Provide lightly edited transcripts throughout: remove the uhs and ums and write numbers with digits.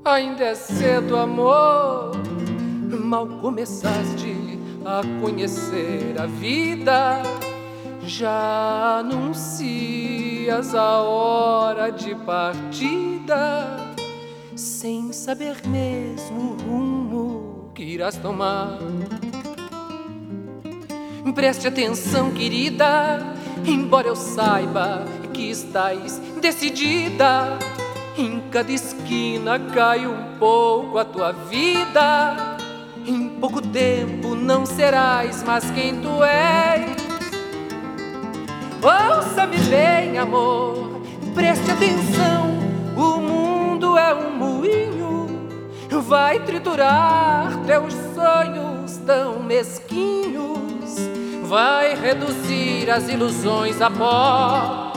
Ainda é cedo, amor, mal começaste a conhecer a vida, já anuncias a hora de partida, sem saber mesmo o rumo que irás tomar. Preste atenção, querida, embora eu saiba que estás decidida, em cada esquina cai um pouco a tua vida. Em pouco tempo não serás mais quem tu és. Ouça-me bem, amor, preste atenção. O mundo é um moinho, vai triturar teus sonhos tão mesquinhos, vai reduzir as ilusões a pó.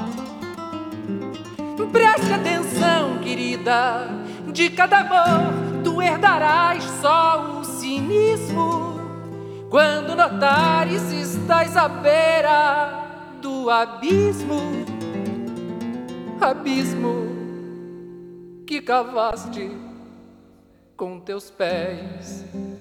Preste atenção, querida, de cada amor tu herdarás só o cinismo. Quando notares estás à beira do abismo, abismo que cavaste com teus pés.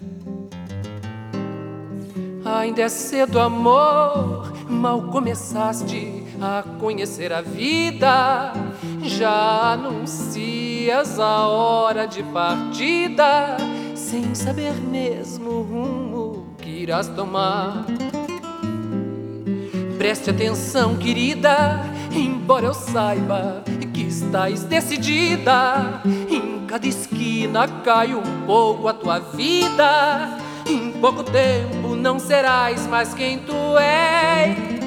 Ainda é cedo, amor, mal começaste a conhecer a vida, já anuncias a hora de partida, sem saber mesmo o rumo que irás tomar. Preste atenção, querida, embora eu saiba que estás decidida, em cada esquina cai um pouco a tua vida. Em pouco tempo não serás mais quem tu és.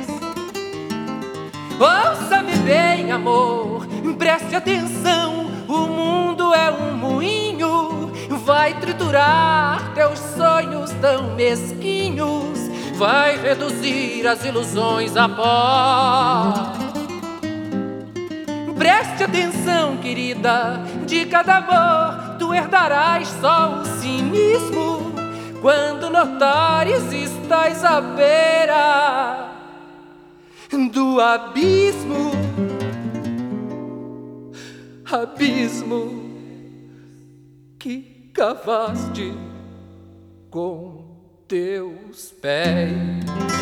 Ouça-me bem, amor, preste atenção. O mundo é um moinho, vai triturar teus sonhos tão mesquinhos, vai reduzir as ilusões a pó. Preste atenção, querida, de cada amor tu herdarás só o cinismo. Quando notares estás à beira do abismo, abismo que cavaste com teus pés.